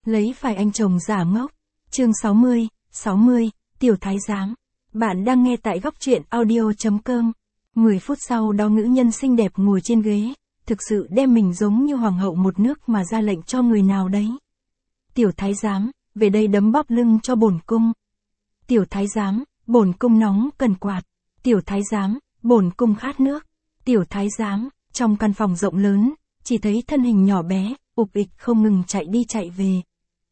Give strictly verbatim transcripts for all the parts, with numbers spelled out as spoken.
Lấy phải anh chồng giả ngốc. Chương sáu mươi, sáu mươi, Tiểu Thái Giám. Bạn đang nghe tại góc truyện audio chấm com. mười phút sau đó ngữ nhân xinh đẹp ngồi trên ghế, thực sự đem mình giống như hoàng hậu một nước mà ra lệnh cho người nào đấy. Tiểu Thái Giám, về đây đấm bóp lưng cho bổn cung. Tiểu Thái Giám, bổn cung nóng cần quạt. Tiểu Thái Giám, bổn cung khát nước. Tiểu Thái Giám, trong căn phòng rộng lớn, chỉ thấy thân hình nhỏ bé, ục ịch không ngừng chạy đi chạy về.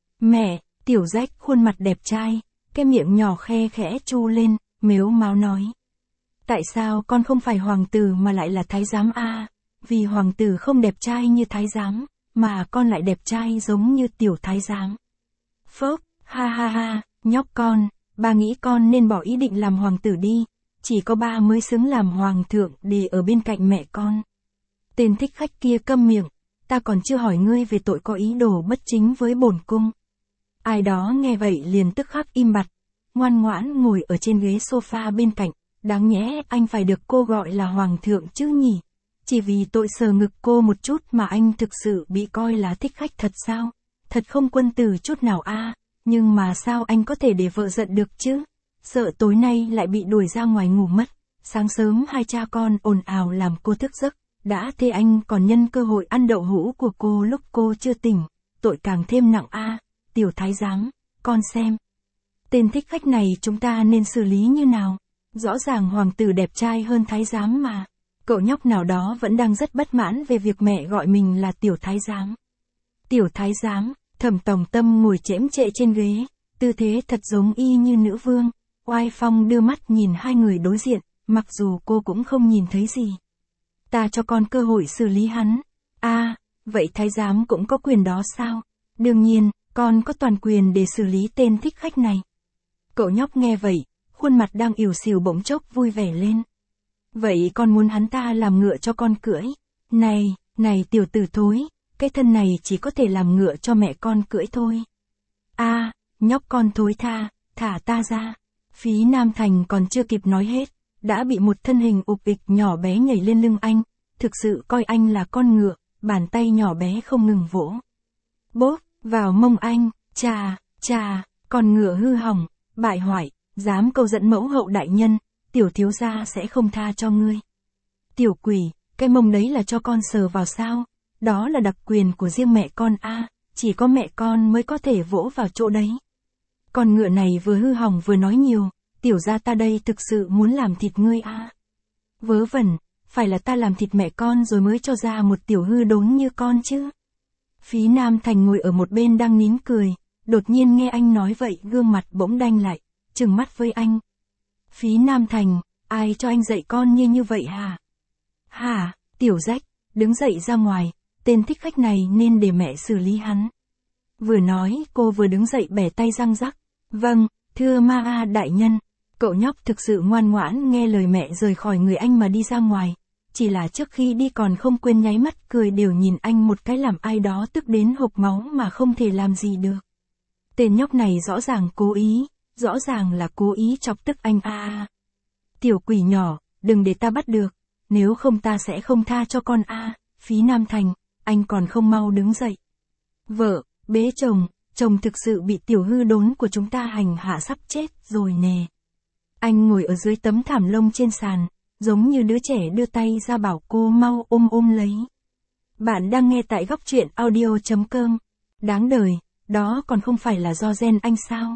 Mẹ, Tiểu Rách khuôn mặt đẹp trai, cái miệng nhỏ khe khẽ chu lên, mếu máo nói. Tại sao con không phải hoàng tử mà lại là thái giám a? À? Vì hoàng tử không đẹp trai như thái giám, mà con lại đẹp trai giống như tiểu thái giám. Phốc, ha ha ha, nhóc con, ba nghĩ con nên bỏ ý định làm hoàng tử đi, chỉ có ba mới xứng làm hoàng thượng để ở bên cạnh mẹ con. Tên thích khách kia câm miệng, ta còn chưa hỏi ngươi về tội có ý đồ bất chính với bổn cung. Ai đó nghe vậy liền tức khắc im bặt, ngoan ngoãn ngồi ở trên ghế sofa bên cạnh, đáng nhẽ anh phải được cô gọi là hoàng thượng chứ nhỉ? Chỉ vì tội sờ ngực cô một chút mà anh thực sự bị coi là thích khách thật sao? Thật không quân tử chút nào a. À, nhưng mà sao anh có thể để vợ giận được chứ? Sợ tối nay lại bị đuổi ra ngoài ngủ mất, sáng sớm hai cha con ồn ào làm cô thức giấc, đã thế anh còn nhân cơ hội ăn đậu hũ của cô lúc cô chưa tỉnh, tội càng thêm nặng a. À, Tiểu Thái Giám, con xem. Tên thích khách này chúng ta nên xử lý như nào? Rõ ràng hoàng tử đẹp trai hơn thái giám mà. Cậu nhóc nào đó vẫn đang rất bất mãn về việc mẹ gọi mình là tiểu thái giám. Tiểu thái giám, Thẩm Tổng Tâm ngồi chễm chệ trên ghế, tư thế thật giống y như nữ vương. Oai phong đưa mắt nhìn hai người đối diện, mặc dù cô cũng không nhìn thấy gì. Ta cho con cơ hội xử lý hắn. A, à, vậy thái giám cũng có quyền đó sao? Đương nhiên, con có toàn quyền để xử lý tên thích khách này. Cậu nhóc nghe vậy, khuôn mặt đang ỉu xìu bỗng chốc vui vẻ lên. Vậy con muốn hắn ta làm ngựa cho con cưỡi? Này, này tiểu tử thối, cái thân này chỉ có thể làm ngựa cho mẹ con cưỡi thôi. A, à, nhóc con thối tha, thả ta ra. Phí Nam Thành còn chưa kịp nói hết, đã bị một thân hình ục ịch nhỏ bé nhảy lên lưng anh, thực sự coi anh là con ngựa, bàn tay nhỏ bé không ngừng vỗ. Bốp, vào mông anh, chà, chà, con ngựa hư hỏng, bại hoại. Dám câu dẫn mẫu hậu đại nhân, tiểu thiếu gia sẽ không tha cho ngươi. Tiểu quỷ, cái mông đấy là cho con sờ vào sao? Đó là đặc quyền của riêng mẹ con a, à, chỉ có mẹ con mới có thể vỗ vào chỗ đấy. Con ngựa này vừa hư hỏng vừa nói nhiều, tiểu gia ta đây thực sự muốn làm thịt ngươi a. À. Vớ vẩn, phải là ta làm thịt mẹ con rồi mới cho ra một tiểu hư đốn như con chứ. Phí Nam Thành ngồi ở một bên đang nín cười, đột nhiên nghe anh nói vậy gương mặt bỗng đanh lại. Trừng mắt với anh. Phí Nam Thành, ai cho anh dạy con như như vậy hả? Hả, Tiểu Rách, đứng dậy ra ngoài, tên thích khách này nên để mẹ xử lý hắn. Vừa nói cô vừa đứng dậy bẻ tay răng rắc. Vâng, thưa ma a đại nhân. Cậu nhóc thực sự ngoan ngoãn nghe lời mẹ rời khỏi người anh mà đi ra ngoài. Chỉ là trước khi đi còn không quên nháy mắt cười đều nhìn anh một cái làm ai đó tức đến hộc máu mà không thể làm gì được. Tên nhóc này rõ ràng cố ý. Rõ ràng là cố ý chọc tức anh a. À. Tiểu quỷ nhỏ, đừng để ta bắt được, nếu không ta sẽ không tha cho con a. À. Phí Nam Thành, anh còn không mau đứng dậy. Vợ, bế chồng, chồng thực sự bị tiểu hư đốn của chúng ta hành hạ sắp chết rồi nè. Anh ngồi ở dưới tấm thảm lông trên sàn, giống như đứa trẻ đưa tay ra bảo cô mau ôm ôm lấy. Bạn đang nghe tại góc truyện audio chấm com. Đáng đời, đó còn không phải là do gen anh sao?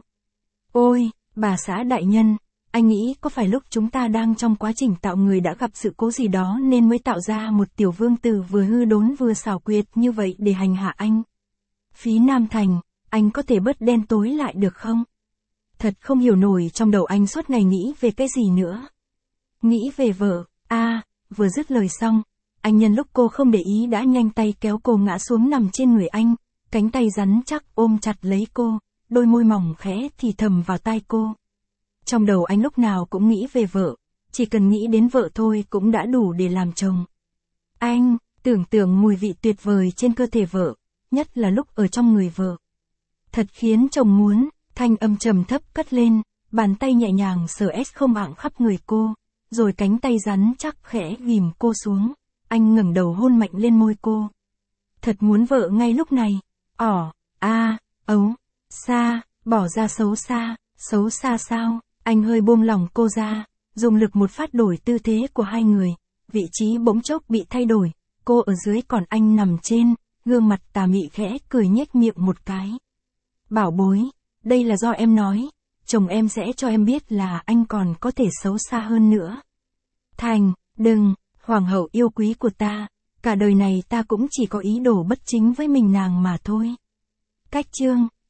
Ôi, bà xã đại nhân, anh nghĩ có phải lúc chúng ta đang trong quá trình tạo người đã gặp sự cố gì đó nên mới tạo ra một tiểu vương tử vừa hư đốn vừa xảo quyệt như vậy để hành hạ anh? Phí Nam Thành, anh có thể bớt đen tối lại được không? Thật không hiểu nổi trong đầu anh suốt ngày nghĩ về cái gì nữa. Nghĩ về vợ, a, à, vừa dứt lời xong, anh nhân lúc cô không để ý đã nhanh tay kéo cô ngã xuống nằm trên người anh, cánh tay rắn chắc ôm chặt lấy cô. Đôi môi mỏng khẽ thì thầm vào tai cô. Trong đầu anh lúc nào cũng nghĩ về vợ, chỉ cần nghĩ đến vợ thôi cũng đã đủ để làm chồng. Anh, tưởng tượng mùi vị tuyệt vời trên cơ thể vợ, nhất là lúc ở trong người vợ. Thật khiến chồng muốn, thanh âm trầm thấp cất lên, bàn tay nhẹ nhàng sờ ép không ạng khắp người cô, rồi cánh tay rắn chắc khẽ ghìm cô xuống, anh ngẩng đầu hôn mạnh lên môi cô. Thật muốn vợ ngay lúc này, ỏ, a, Ấu, xa, bỏ ra xấu xa, xấu xa sao, anh hơi buông lỏng cô ra, dùng lực một phát đổi tư thế của hai người, vị trí bỗng chốc bị thay đổi, cô ở dưới còn anh nằm trên, gương mặt tà mị khẽ cười nhếch miệng một cái. Bảo bối, đây là do em nói, chồng em sẽ cho em biết là anh còn có thể xấu xa hơn nữa. Thành, đừng, hoàng hậu yêu quý của ta, cả đời này ta cũng chỉ có ý đồ bất chính với mình nàng mà thôi. Cách chương